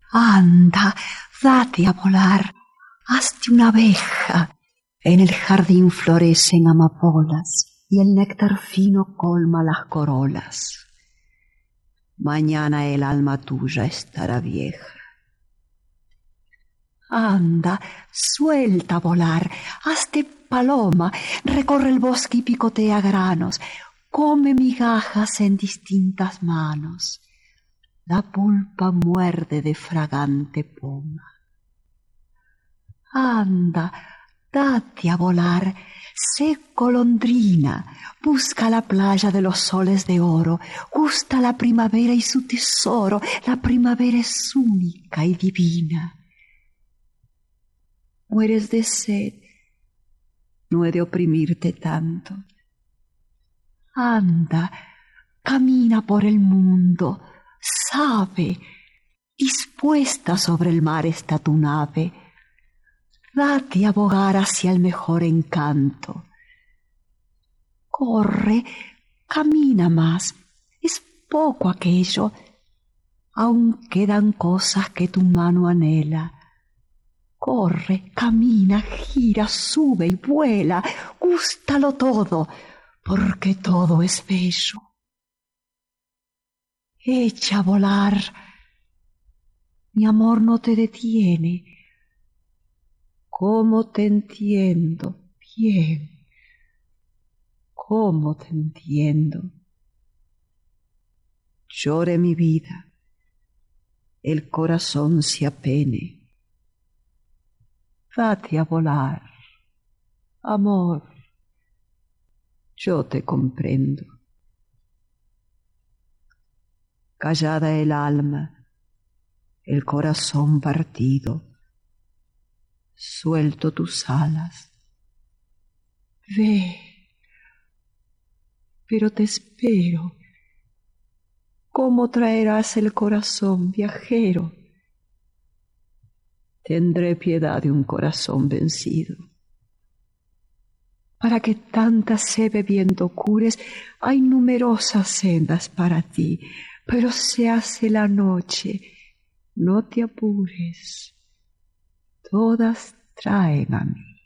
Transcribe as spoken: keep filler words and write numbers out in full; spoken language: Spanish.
Anda, date a volar, hazte una abeja. En el jardín florecen amapolas y el néctar fino colma las corolas. Mañana el alma tuya estará vieja. Anda, suelta a volar, hazte paloma, recorre el bosque y picotea granos, come migajas en distintas manos. La pulpa muerde de fragante poma. Anda, date a volar, sé golondrina, busca la playa de los soles de oro, gusta la primavera y su tesoro, la primavera es única y divina. Mueres de sed, no he de oprimirte tanto. Anda, camina por el mundo, sabe, dispuesta sobre el mar está tu nave. Date a bogar hacia el mejor encanto. Corre, camina más, es poco aquello, aún quedan cosas que tu mano anhela. Corre, camina, gira, sube y vuela, gústalo todo, porque todo es bello. Echa a volar, mi amor no te detiene. ¿Cómo te entiendo? Bien. ¿Cómo te entiendo? Llore mi vida, el corazón se apene. Date a volar, amor, yo te comprendo. Callada el alma, el corazón partido, suelto tus alas. Ve, pero te espero. ¿Cómo traerás el corazón, viajero? Tendré piedad de un corazón vencido. Para que tanta sed bebiendo cures, hay numerosas sendas para ti, pero se hace la noche, no te apures, todas traen a mí.